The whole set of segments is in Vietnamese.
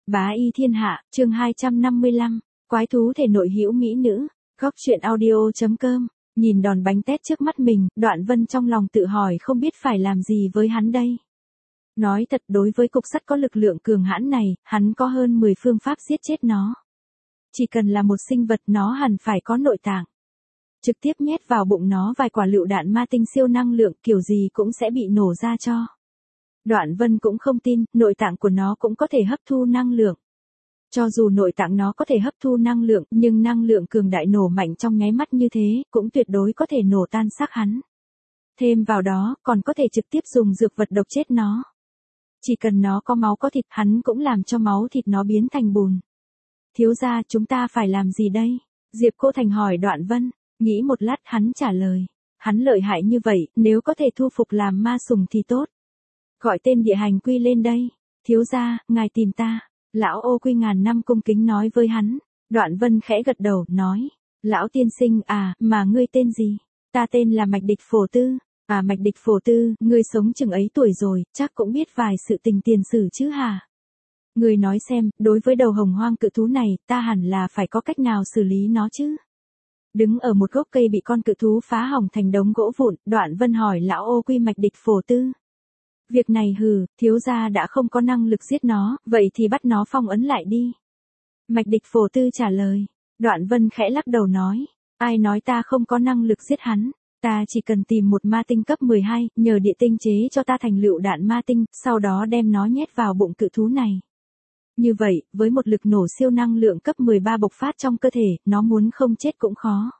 Bá y thiên hạ, chương 255, quái thú thể nội hữu mỹ nữ, góc truyện audio.com, nhìn đòn bánh tét trước mắt mình, Đoạn Vân trong lòng tự hỏi không biết phải làm gì với hắn đây. Nói thật đối với cục sắt có lực lượng cường hãn này, hắn có hơn 10 phương pháp giết chết nó. Chỉ cần là một sinh vật nó hẳn phải có nội tạng. Trực tiếp nhét vào bụng nó vài quả lựu đạn ma tinh siêu năng lượng kiểu gì cũng sẽ bị nổ ra cho. Đoạn Vân cũng không tin, nội tạng của nó cũng có thể hấp thu năng lượng. Cho dù nội tạng nó có thể hấp thu năng lượng, nhưng năng lượng cường đại nổ mạnh trong nháy mắt như thế, cũng tuyệt đối có thể nổ tan xác hắn. Thêm vào đó, còn có thể trực tiếp dùng dược vật độc chết nó. Chỉ cần nó có máu có thịt, hắn cũng làm cho máu thịt nó biến thành bùn. Thiếu gia, chúng ta phải làm gì đây? Diệp Cô Thành hỏi Đoạn Vân, nghĩ một lát hắn trả lời. Hắn lợi hại như vậy, nếu có thể thu phục làm ma sùng thì tốt. Gọi tên địa hành quy lên đây. Thiếu gia, ngài tìm ta. Lão Ô Quy ngàn năm cung kính nói với hắn. Đoạn Vân khẽ gật đầu, nói. Lão tiên sinh à, mà ngươi tên gì? Ta tên là Mạch Địch Phổ Tư. À Mạch Địch Phổ Tư, ngươi sống chừng ấy tuổi rồi, chắc cũng biết vài sự tình tiền sử chứ hả? Ngươi nói xem, đối với đầu hồng hoang cự thú này, ta hẳn là phải có cách nào xử lý nó chứ? Đứng ở một gốc cây bị con cự thú phá hỏng thành đống gỗ vụn, Đoạn Vân hỏi lão Ô Quy Mạch Địch Phổ Tư. Việc này thiếu gia đã không có năng lực giết nó, vậy thì bắt nó phong ấn lại đi. Mạch Địch Phổ Tư trả lời. Đoạn Vân khẽ lắc đầu nói. Ai nói ta không có năng lực giết hắn? Ta chỉ cần tìm một ma tinh cấp 12, nhờ địa tinh chế cho ta thành lựu đạn ma tinh, sau đó đem nó nhét vào bụng cự thú này. Như vậy, với một lực nổ siêu năng lượng cấp 13 bộc phát trong cơ thể, nó muốn không chết cũng khó.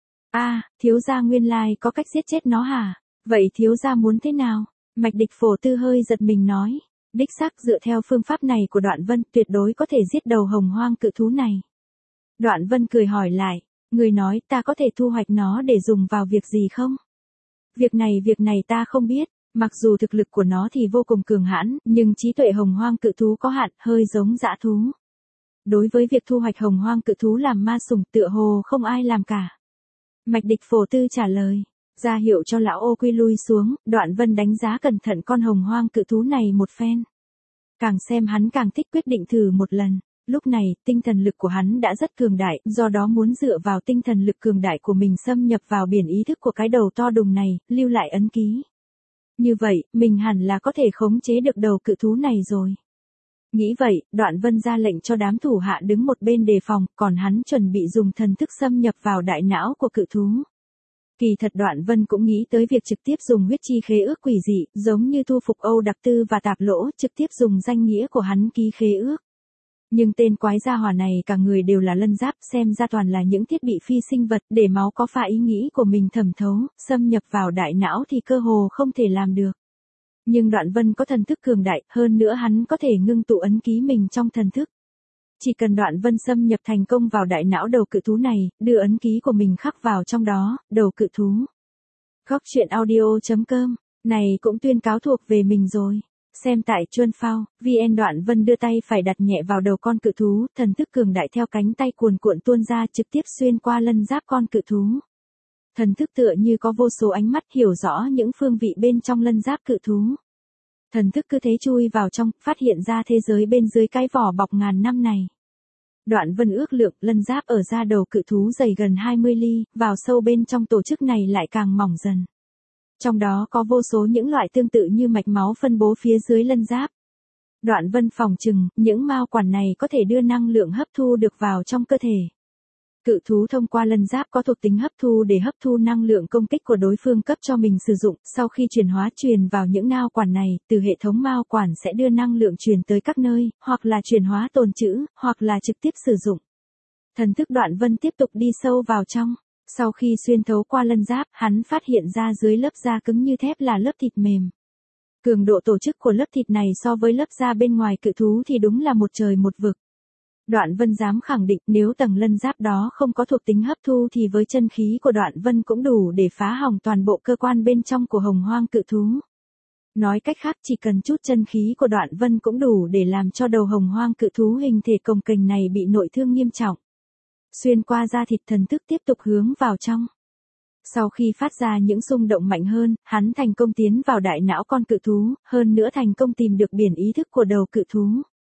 Thiếu gia nguyên lai có cách giết chết nó hả? Vậy thiếu gia muốn thế nào? Mạch Địch Phổ Tư hơi giật mình nói. Đích xác dựa theo phương pháp này của Đoạn Vân tuyệt đối có thể giết đầu hồng hoang cự thú này. Đoạn Vân cười hỏi lại. Người nói ta có thể thu hoạch nó để dùng vào việc gì không? Việc này ta không biết. Mặc dù thực lực của nó thì vô cùng cường hãn, nhưng trí tuệ hồng hoang cự thú có hạn, hơi giống dã thú. Đối với việc thu hoạch hồng hoang cự thú làm ma sùng tựa hồ không ai làm cả. Mạch Địch Phổ Tư trả lời. Ra hiệu cho lão Ô Quy lui xuống, Đoạn Vân đánh giá cẩn thận con hồng hoang cự thú này một phen. Càng xem hắn càng thích quyết định thử một lần. Lúc này, tinh thần lực của hắn đã rất cường đại, do đó muốn dựa vào tinh thần lực cường đại của mình xâm nhập vào biển ý thức của cái đầu to đùng này, lưu lại ấn ký. Như vậy, mình hẳn là có thể khống chế được đầu cự thú này rồi. Nghĩ vậy, Đoạn Vân ra lệnh cho đám thủ hạ đứng một bên đề phòng, còn hắn chuẩn bị dùng thần thức xâm nhập vào đại não của cự thú. Kỳ thật Đoạn Vân cũng nghĩ tới việc trực tiếp dùng huyết chi khế ước quỷ dị, giống như thu phục Âu Đặc Tư và Tạp Lỗ, trực tiếp dùng danh nghĩa của hắn ký khế ước. Nhưng tên quái gia hỏa này cả người đều là lân giáp, xem ra toàn là những thiết bị phi sinh vật, để máu có pha ý nghĩ của mình thẩm thấu, xâm nhập vào đại não thì cơ hồ không thể làm được. Nhưng Đoạn Vân có thần thức cường đại, hơn nữa hắn có thể ngưng tụ ấn ký mình trong thần thức. Chỉ cần Đoạn Vân xâm nhập thành công vào đại não đầu cự thú này, đưa ấn ký của mình khắc vào trong đó, đầu cự thú. Góc truyện audio.com, này cũng tuyên cáo thuộc về mình rồi. Xem tại Chuân Phao, VN. Đoạn Vân đưa tay phải đặt nhẹ vào đầu con cự thú, thần thức cường đại theo cánh tay cuồn cuộn tuôn ra trực tiếp xuyên qua lân giáp con cự thú. Thần thức tựa như có vô số ánh mắt hiểu rõ những phương vị bên trong lân giáp cự thú. Thần thức cứ thế chui vào trong, phát hiện ra thế giới bên dưới cái vỏ bọc ngàn năm này. Đoạn Vân ước lượng lân giáp ở da đầu cự thú dày gần 20 ly, vào sâu bên trong tổ chức này lại càng mỏng dần. Trong đó có vô số những loại tương tự như mạch máu phân bố phía dưới lân giáp. Đoạn Vân phỏng chừng, những mao quản này có thể đưa năng lượng hấp thu được vào trong cơ thể. Cự thú thông qua lân giáp có thuộc tính hấp thu để hấp thu năng lượng công kích của đối phương cấp cho mình sử dụng, sau khi chuyển hóa truyền vào những mao quản này, từ hệ thống mao quản sẽ đưa năng lượng truyền tới các nơi, hoặc là chuyển hóa tồn trữ, hoặc là trực tiếp sử dụng. Thần thức Đoạn Vân tiếp tục đi sâu vào trong. Sau khi xuyên thấu qua lân giáp, hắn phát hiện ra dưới lớp da cứng như thép là lớp thịt mềm. Cường độ tổ chức của lớp thịt này so với lớp da bên ngoài cự thú thì đúng là một trời một vực. Đoạn Vân dám khẳng định nếu tầng lân giáp đó không có thuộc tính hấp thu thì với chân khí của Đoạn Vân cũng đủ để phá hỏng toàn bộ cơ quan bên trong của hồng hoang cự thú. Nói cách khác chỉ cần chút chân khí của Đoạn Vân cũng đủ để làm cho đầu hồng hoang cự thú hình thể cồng kềnh này bị nội thương nghiêm trọng. Xuyên qua da thịt thần thức tiếp tục hướng vào trong. Sau khi phát ra những xung động mạnh hơn, hắn thành công tiến vào đại não con cự thú, hơn nữa thành công tìm được biển ý thức của đầu cự thú.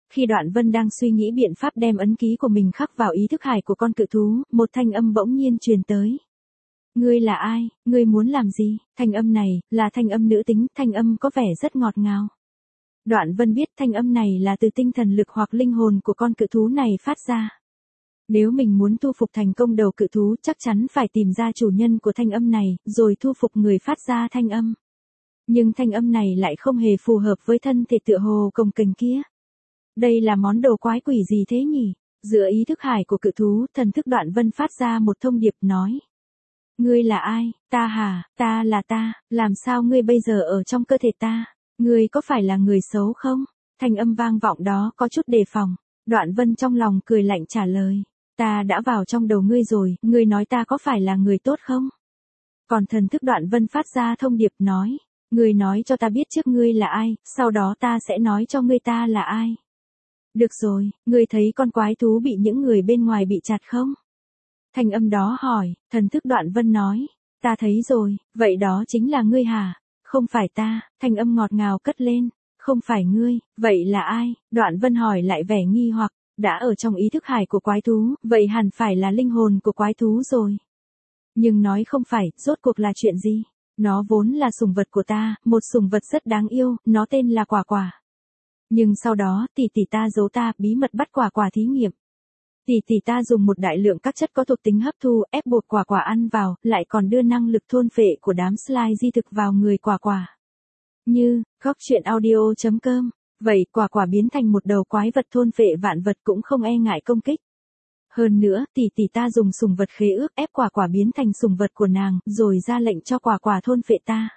Khi Đoạn Vân đang suy nghĩ biện pháp đem ấn ký của mình khắc vào ý thức hải của con cự thú, một thanh âm bỗng nhiên truyền tới. Ngươi là ai, ngươi muốn làm gì? Thanh âm này, là thanh âm nữ tính, thanh âm có vẻ rất ngọt ngào. Đoạn Vân biết thanh âm này là từ tinh thần lực hoặc linh hồn của con cự thú này phát ra. Nếu mình muốn thu phục thành công đầu cự thú chắc chắn phải tìm ra chủ nhân của thanh âm này, rồi thu phục người phát ra thanh âm. Nhưng thanh âm này lại không hề phù hợp với thân thể tựa hồ cồng kềnh kia. Đây là món đồ quái quỷ gì thế nhỉ? Giữa ý thức hải của cự thú, thần thức Đoạn Vân phát ra một thông điệp nói. Ngươi là ai? Ta hả? Ta là ta, làm sao ngươi bây giờ ở trong cơ thể ta? Ngươi có phải là người xấu không? Thanh âm vang vọng đó có chút đề phòng. Đoạn Vân trong lòng cười lạnh trả lời. Ta đã vào trong đầu ngươi rồi, ngươi nói ta có phải là người tốt không? Còn thần thức Đoạn Vân phát ra thông điệp nói. Ngươi nói cho ta biết trước ngươi là ai, sau đó ta sẽ nói cho ngươi ta là ai. Được rồi, ngươi thấy con quái thú bị những người bên ngoài bị chặt không? Thanh âm đó hỏi, thần thức Đoạn Vân nói. Ta thấy rồi, vậy đó chính là ngươi hả? Không phải ta, thanh âm ngọt ngào cất lên. Không phải ngươi, vậy là ai? Đoạn Vân hỏi lại vẻ nghi hoặc, đã ở trong ý thức hải của quái thú, vậy hẳn phải là linh hồn của quái thú rồi. Nhưng nói không phải, rốt cuộc là chuyện gì? Nó vốn là sủng vật của ta, một sủng vật rất đáng yêu, nó tên là Quả Quả. Nhưng sau đó, tỷ tỷ ta giấu ta, bí mật bắt Quả Quả thí nghiệm. Tỷ tỷ ta dùng một đại lượng các chất có thuộc tính hấp thu, ép buộc Quả Quả ăn vào, lại còn đưa năng lực thôn phệ của đám slime di thực vào người Quả Quả. Như, góc truyện audio.com. Vậy Quả Quả biến thành một đầu quái vật thôn phệ vạn vật cũng không e ngại công kích. Hơn nữa, tỷ tỷ ta dùng sủng vật khế ước ép Quả Quả biến thành sủng vật của nàng, rồi ra lệnh cho Quả Quả thôn phệ ta.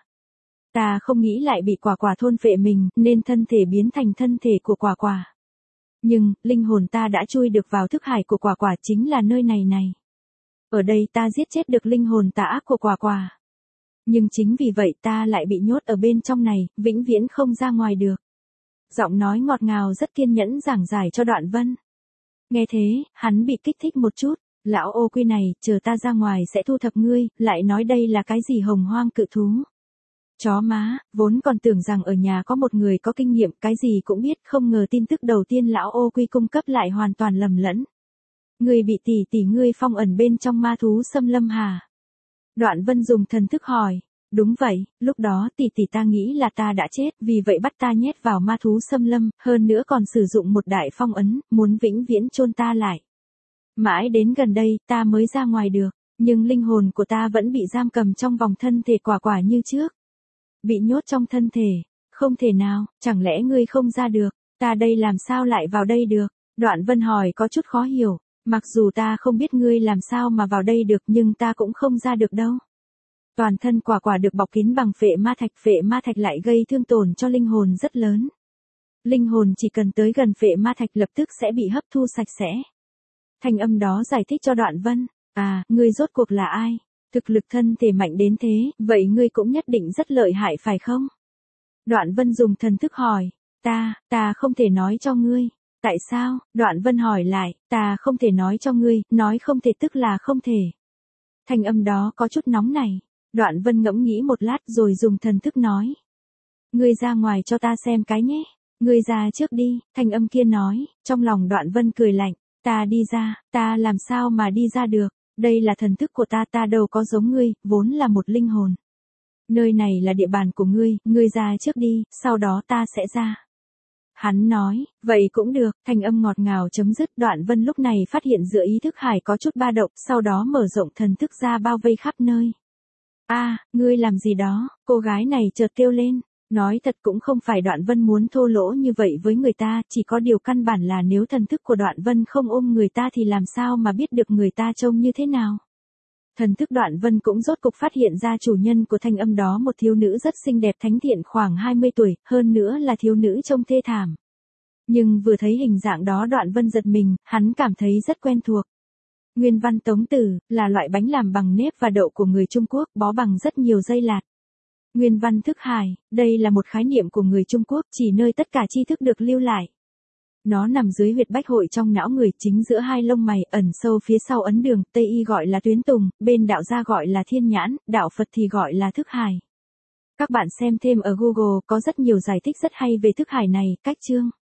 Ta không nghĩ lại bị Quả Quả thôn phệ mình, nên thân thể biến thành thân thể của Quả Quả. Nhưng, linh hồn ta đã chui được vào thức hải của Quả Quả chính là nơi này này. Ở đây ta giết chết được linh hồn tà ác của Quả Quả. Nhưng chính vì vậy ta lại bị nhốt ở bên trong này, vĩnh viễn không ra ngoài được. Giọng nói ngọt ngào rất kiên nhẫn giảng giải cho Đoạn Vân. Nghe thế, hắn bị kích thích một chút. Lão ô quy này, chờ ta ra ngoài sẽ thu thập ngươi, lại nói đây là cái gì hồng hoang cự thú. Chó má, vốn còn tưởng rằng ở nhà có một người có kinh nghiệm, cái gì cũng biết, không ngờ tin tức đầu tiên lão ô quy cung cấp lại hoàn toàn lầm lẫn. Ngươi bị tỷ tỷ ngươi phong ẩn bên trong ma thú xâm lâm hả? Đoạn Vân dùng thần thức hỏi. Đúng vậy, lúc đó tỷ tỷ ta nghĩ là ta đã chết, vì vậy bắt ta nhét vào ma thú xâm lâm, hơn nữa còn sử dụng một đại phong ấn, muốn vĩnh viễn chôn ta lại. Mãi đến gần đây, ta mới ra ngoài được, nhưng linh hồn của ta vẫn bị giam cầm trong vòng thân thể Quả Quả như trước. Bị nhốt trong thân thể, không thể nào, chẳng lẽ ngươi không ra được, ta đây làm sao lại vào đây được? Đoạn Vân hỏi có chút khó hiểu, mặc dù ta không biết ngươi làm sao mà vào đây được nhưng ta cũng không ra được đâu. Toàn thân Quả Quả được bọc kín bằng phệ ma thạch lại gây thương tổn cho linh hồn rất lớn. Linh hồn chỉ cần tới gần phệ ma thạch lập tức sẽ bị hấp thu sạch sẽ. Thanh âm đó giải thích cho Đoạn Vân, à, ngươi rốt cuộc là ai? Thực lực thân thể mạnh đến thế, vậy ngươi cũng nhất định rất lợi hại phải không? Đoạn Vân dùng thần thức hỏi, ta không thể nói cho ngươi. Tại sao? Đoạn Vân hỏi lại, ta không thể nói cho ngươi, nói không thể tức là không thể. Thanh âm đó có chút nóng này. Đoạn Vân ngẫm nghĩ một lát rồi dùng thần thức nói. Ngươi ra ngoài cho ta xem cái nhé. Ngươi ra trước đi, thanh âm kia nói, trong lòng Đoạn Vân cười lạnh, ta đi ra, ta làm sao mà đi ra được, đây là thần thức của ta đâu có giống ngươi, vốn là một linh hồn. Nơi này là địa bàn của ngươi ra trước đi, sau đó ta sẽ ra. Hắn nói, vậy cũng được, thanh âm ngọt ngào chấm dứt. Đoạn Vân lúc này phát hiện giữa ý thức hải có chút ba động, sau đó mở rộng thần thức ra bao vây khắp nơi. Ngươi làm gì đó, cô gái này chợt kêu lên. Nói thật cũng không phải Đoạn Vân muốn thô lỗ như vậy với người ta, chỉ có điều căn bản là nếu thần thức của Đoạn Vân không ôm người ta thì làm sao mà biết được người ta trông như thế nào. Thần thức Đoạn Vân cũng rốt cục phát hiện ra chủ nhân của thanh âm đó, một thiếu nữ rất xinh đẹp thánh thiện khoảng 20 tuổi, hơn nữa là thiếu nữ trông thê thảm. Nhưng vừa thấy hình dạng đó Đoạn Vân giật mình, hắn cảm thấy rất quen thuộc. Nguyên văn tống tử, là loại bánh làm bằng nếp và đậu của người Trung Quốc, bó bằng rất nhiều dây lạt. Nguyên văn thức hải, đây là một khái niệm của người Trung Quốc, chỉ nơi tất cả tri thức được lưu lại. Nó nằm dưới huyệt bách hội trong não người, chính giữa hai lông mày, ẩn sâu phía sau ấn đường, Tây y gọi là tuyến tùng, bên đạo gia gọi là thiên nhãn, đạo Phật thì gọi là thức hải. Các bạn xem thêm ở Google có rất nhiều giải thích rất hay về thức hải này, cách chương.